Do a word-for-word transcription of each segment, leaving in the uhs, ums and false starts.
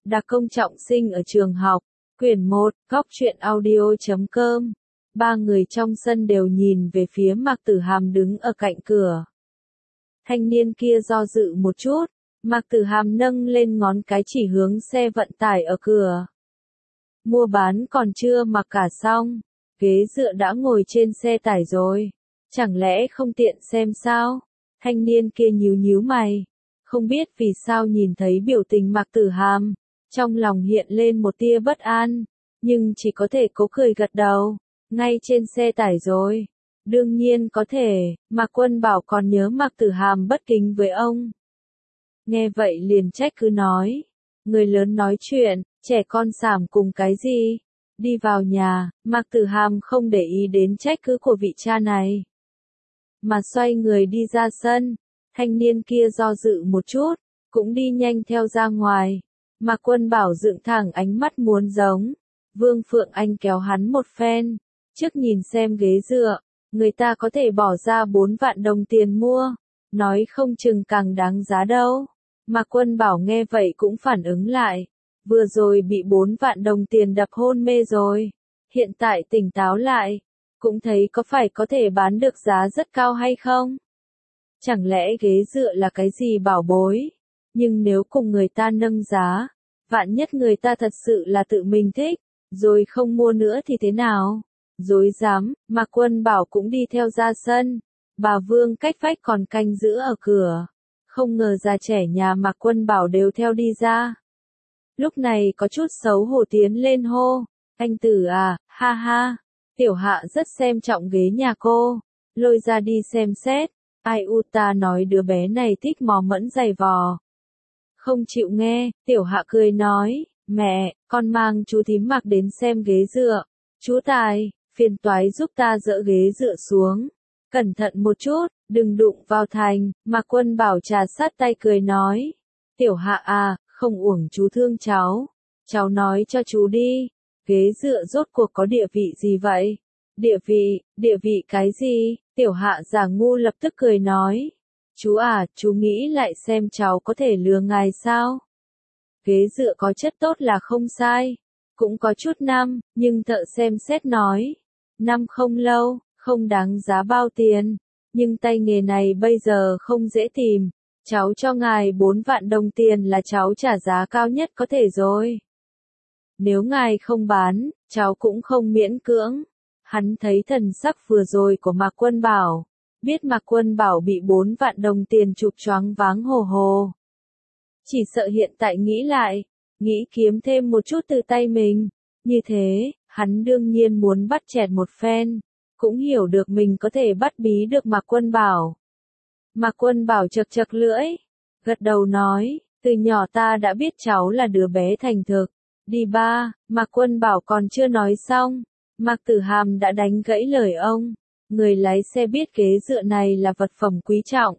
Đặc công trọng sinh ở trường học, quyển một, góc truyện audio chấm com. Ba người trong sân đều nhìn về phía Mạc Tử Hàm đứng ở cạnh cửa. Thanh niên kia do dự một chút, Mạc Tử Hàm nâng lên ngón cái chỉ hướng xe vận tải ở cửa. Mua bán còn chưa mặc cả xong, ghế dựa đã ngồi trên xe tải rồi. Chẳng lẽ không tiện xem sao? Thanh niên kia nhíu nhíu mày, không biết vì sao nhìn thấy biểu tình Mạc Tử Hàm, trong lòng hiện lên một tia bất an, nhưng chỉ có thể cố cười gật đầu. Ngay trên xe tải rồi. Đương nhiên có thể, Mạc Quân Bảo còn nhớ Mạc Tử Hàm bất kính với ông. Nghe vậy liền trách cứ nói, người lớn nói chuyện, trẻ con xàm cùng cái gì? Đi vào nhà, Mạc Tử Hàm không để ý đến trách cứ của vị cha này, mà xoay người đi ra sân. Thanh niên kia do dự một chút, cũng đi nhanh theo ra ngoài. Mạc Quân Bảo dựng thẳng ánh mắt muốn giống. Vương Phượng Anh kéo hắn một phen. Trước nhìn xem ghế dựa, người ta có thể bỏ ra bốn vạn đồng tiền mua, nói không chừng càng đáng giá đâu. Mạc Quân Bảo nghe vậy cũng phản ứng lại, vừa rồi bị bốn vạn đồng tiền đập hôn mê rồi, hiện tại tỉnh táo lại, cũng thấy có phải có thể bán được giá rất cao hay không? Chẳng lẽ ghế dựa là cái gì bảo bối? Nhưng nếu cùng người ta nâng giá, vạn nhất người ta thật sự là tự mình thích, rồi không mua nữa thì thế nào? Dối dám, Mạc Quân Bảo cũng đi theo ra sân. Bà Vương cách vách còn canh giữ ở cửa. Không ngờ già trẻ nhà Mạc Quân Bảo đều theo đi ra. Lúc này có chút xấu hổ tiến lên hô. Anh Tử à, ha ha. Tiểu Hạ rất xem trọng ghế nhà cô. Lôi ra đi xem xét. Ai u ta nói đứa bé này thích mò mẫm giày vò. Không chịu nghe, Tiểu Hạ cười nói. Mẹ, con mang chú thím Mạc đến xem ghế dựa. Chú Tài, phiền toái giúp ta dỡ ghế dựa xuống. Cẩn thận một chút, đừng đụng vào thành. Mạc Quân Bảo trà sát tay cười nói. Tiểu Hạ à, không uổng chú thương cháu. Cháu nói cho chú đi. Ghế dựa rốt cuộc có địa vị gì vậy? Địa vị, địa vị cái gì? Tiểu Hạ giả ngu lập tức cười nói. Chú à, chú nghĩ lại xem cháu có thể lừa ngài sao? Ghế dựa có chất tốt là không sai. Cũng có chút năm, nhưng thợ xem xét nói. Năm không lâu, không đáng giá bao tiền. Nhưng tay nghề này bây giờ không dễ tìm. Cháu cho ngài bốn vạn đồng tiền là cháu trả giá cao nhất có thể rồi. Nếu ngài không bán, cháu cũng không miễn cưỡng. Hắn thấy thần sắc vừa rồi của Mạc Quân Bảo. Biết Mạc Quân Bảo bị bốn vạn đồng tiền chụp choáng váng hồ hồ. Chỉ sợ hiện tại nghĩ lại, nghĩ kiếm thêm một chút từ tay mình. Như thế, hắn đương nhiên muốn bắt chẹt một phen. Cũng hiểu được mình có thể bắt bí được Mạc Quân Bảo. Mạc Quân Bảo chật chật lưỡi. Gật đầu nói, từ nhỏ ta đã biết cháu là đứa bé thành thực. Đi ba, Mạc Quân Bảo còn chưa nói xong. Mạc Tử Hàm đã đánh gãy lời ông. Người lái xe biết ghế dựa này là vật phẩm quý trọng.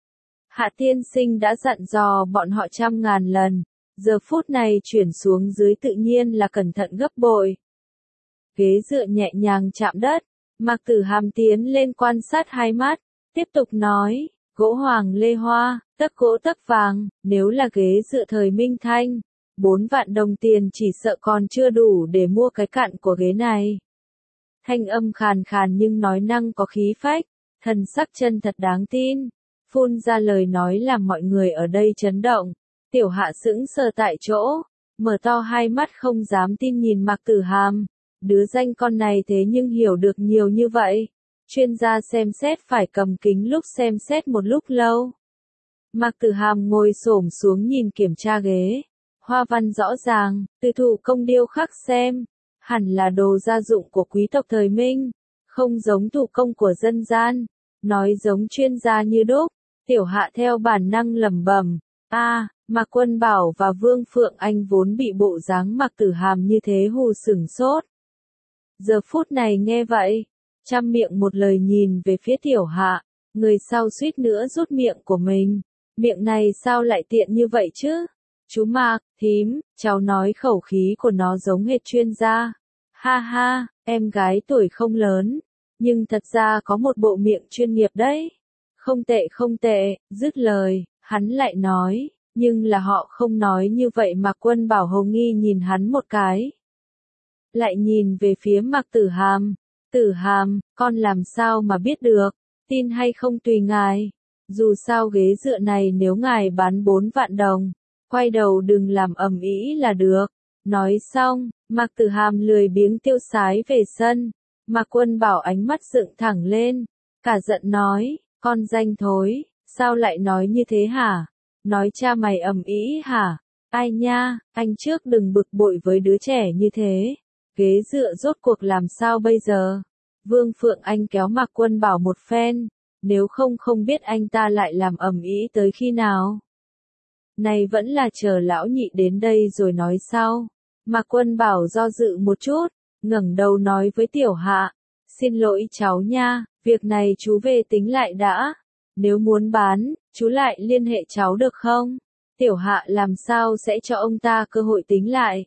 Hạ tiên sinh đã dặn dò bọn họ trăm ngàn lần. Giờ phút này chuyển xuống dưới tự nhiên là cẩn thận gấp bội. Ghế dựa nhẹ nhàng chạm đất. Mạc Tử Hàm tiến lên quan sát hai mắt. Tiếp tục nói, gỗ hoàng lê hoa, tấc gỗ tấc vàng. Nếu là ghế dựa thời Minh Thanh, bốn vạn đồng tiền chỉ sợ còn chưa đủ để mua cái cặn của ghế này. Thanh âm khàn khàn nhưng nói năng có khí phách. Thần sắc chân thật đáng tin. Phun ra lời nói làm mọi người ở đây chấn động. Tiểu Hạ sững sờ tại chỗ, mở to hai mắt không dám tin nhìn Mạc Tử Hàm. Đứa danh con này thế nhưng hiểu được nhiều như vậy. Chuyên gia xem xét phải cầm kính lúc xem xét một lúc lâu. Mạc Tử Hàm ngồi xổm xuống nhìn kiểm tra ghế. Hoa văn rõ ràng, từ thủ công điêu khắc xem. Hẳn là đồ gia dụng của quý tộc thời Minh. Không giống thủ công của dân gian. Nói giống chuyên gia như đúc. Tiểu Hạ theo bản năng lẩm bẩm. A, à, Mạc Quân Bảo và Vương Phượng Anh vốn bị bộ dáng Mạc Tử Hàm như thế hù sửng sốt. Giờ phút này nghe vậy, chăm miệng một lời nhìn về phía Tiểu Hạ, người sau suýt nữa rút miệng của mình. Miệng này sao lại tiện như vậy chứ? Chú Mạc, thím, cháu nói khẩu khí của nó giống hệt chuyên gia. Ha ha, em gái tuổi không lớn, nhưng thật ra có một bộ miệng chuyên nghiệp đấy. Không tệ không tệ, dứt lời, hắn lại nói, Nhưng là họ không nói như vậy. Mạc Quân Bảo hồ nghi nhìn hắn một cái. Lại nhìn về phía Mạc Tử Hàm. Tử Hàm, con làm sao mà biết được, tin hay không tùy ngài. Dù sao ghế dựa này nếu ngài bán bốn vạn đồng, quay đầu đừng làm ầm ĩ là được. Nói xong, Mạc Tử Hàm lười biếng tiêu sái về sân. Mạc Quân Bảo ánh mắt dựng thẳng lên, cả giận nói, con danh thối, sao lại nói như thế hả? Nói cha mày ầm ĩ hả? Ai nha, anh trước đừng bực bội với đứa trẻ như thế. Ghế dựa rốt cuộc làm sao bây giờ? Vương Phượng Anh kéo Mạc Quân Bảo một phen, nếu không không biết anh ta lại làm ầm ĩ tới khi nào. Này vẫn là chờ lão nhị đến đây rồi nói sau. Mạc Quân Bảo do dự một chút, ngẩng đầu nói với Tiểu Hạ, xin lỗi cháu nha, việc này chú về tính lại đã. Nếu muốn bán, chú lại liên hệ cháu được không? Tiểu Hạ làm sao sẽ cho ông ta cơ hội tính lại.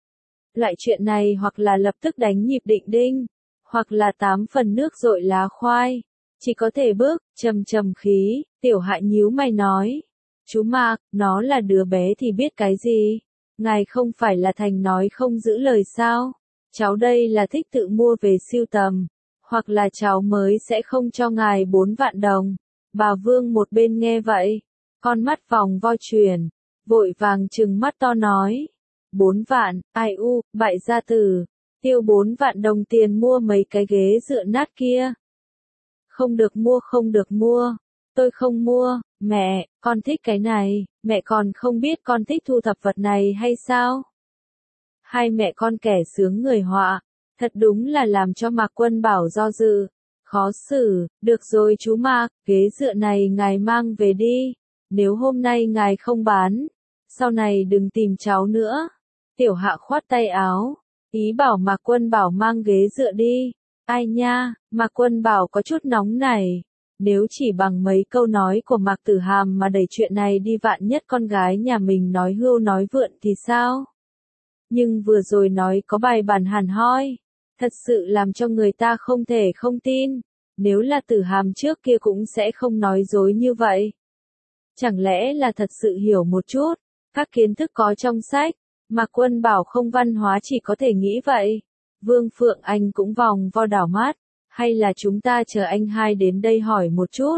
Loại chuyện này hoặc là lập tức đánh nhịp định đinh, hoặc là tám phần nước dội lá khoai. Chỉ có thể bước, trầm trầm khí, Tiểu Hạ nhíu mày nói. Chú Mạc, nó là đứa bé thì biết cái gì? Ngài không phải là thành nói không giữ lời sao? Cháu đây là thích tự mua về sưu tầm, hoặc là cháu mới sẽ không cho ngài bốn vạn đồng. Bà Vương một bên nghe vậy, con mắt vòng vo chuyển, vội vàng trừng mắt to nói. Bốn vạn, ai u, bại gia tử, tiêu bốn vạn đồng tiền mua mấy cái ghế dựa nát kia. Không được mua không được mua, tôi không mua, mẹ, con thích cái này, mẹ còn không biết con thích thu thập vật này hay sao? Hai mẹ con kẻ sướng người họa, thật đúng là làm cho Mạc Quân Bảo do dự, khó xử, được rồi chú Mạc, ghế dựa này ngài mang về đi, nếu hôm nay ngài không bán, sau này đừng tìm cháu nữa. Tiểu Hạ khoát tay áo, ý bảo Mạc Quân Bảo mang ghế dựa đi. Ai nha, Mạc Quân Bảo có chút nóng này. Nếu chỉ bằng mấy câu nói của Mạc Tử Hàm mà đẩy chuyện này đi vạn nhất con gái nhà mình nói hưu nói vượn thì sao? Nhưng vừa rồi nói có bài bản hẳn hoi, thật sự làm cho người ta không thể không tin. Nếu là Tử Hàm trước kia cũng sẽ không nói dối như vậy. Chẳng lẽ là thật sự hiểu một chút, các kiến thức có trong sách. Mạc Quân Bảo không văn hóa chỉ có thể nghĩ vậy. Vương Phượng Anh cũng vòng vo đảo mắt, hay là chúng ta chờ anh hai đến đây hỏi một chút.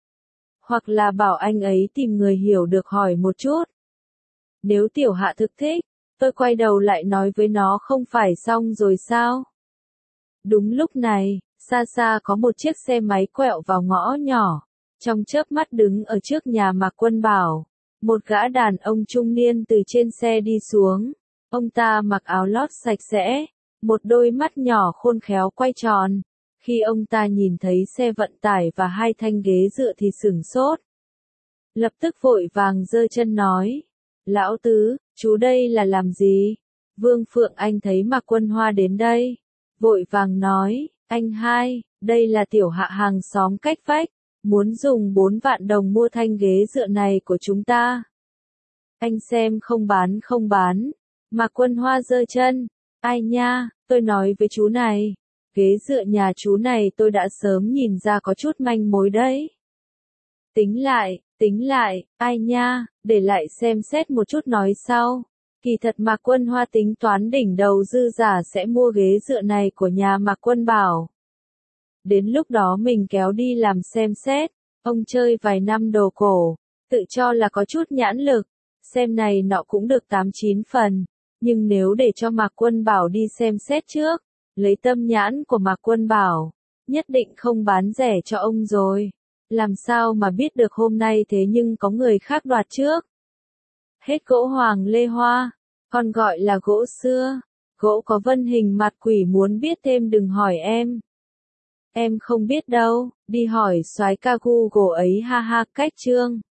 Hoặc là bảo anh ấy tìm người hiểu được hỏi một chút. Nếu Tiểu Hạ thực thích, tôi quay đầu lại nói với nó không phải xong rồi sao? Đúng lúc này, xa xa có một chiếc xe máy quẹo vào ngõ nhỏ, trong chớp mắt đứng ở trước nhà Mạc Quân Bảo. Một gã đàn ông trung niên từ trên xe đi xuống, ông ta mặc áo lót sạch sẽ, một đôi mắt nhỏ khôn khéo quay tròn. Khi ông ta nhìn thấy xe vận tải và hai thanh ghế dựa thì sửng sốt. Lập tức vội vàng giơ chân nói, lão tứ, chú đây là làm gì? Vương Phượng Anh thấy Mạc Quân Hoa đến đây, vội vàng nói, anh hai, đây là Tiểu Hạ hàng xóm cách vách. Muốn dùng bốn vạn đồng mua thanh ghế dựa này của chúng ta. Anh xem không bán không bán. Mạc Quân Hoa giơ chân. Ai nha, tôi nói với chú này. Ghế dựa nhà chú này tôi đã sớm nhìn ra có chút manh mối đấy. Tính lại, tính lại, ai nha, để lại xem xét một chút nói sau. Kỳ thật Mạc Quân Hoa tính toán đỉnh đầu dư giả sẽ mua ghế dựa này của nhà Mạc Quân Bảo. Đến lúc đó mình kéo đi làm xem xét, ông chơi vài năm đồ cổ, tự cho là có chút nhãn lực, xem này nọ cũng được tám chín phần, nhưng nếu để cho Mạc Quân Bảo đi xem xét trước, lấy tâm nhãn của Mạc Quân Bảo, nhất định không bán rẻ cho ông rồi, làm sao mà biết được hôm nay thế nhưng có người khác đoạt trước. Hết gỗ Hoàng Lê Hoa, còn gọi là gỗ xưa, gỗ có vân hình mặt quỷ, muốn biết thêm đừng hỏi em. Em không biết đâu, đi hỏi soái ca Google ấy ha ha. Cách chương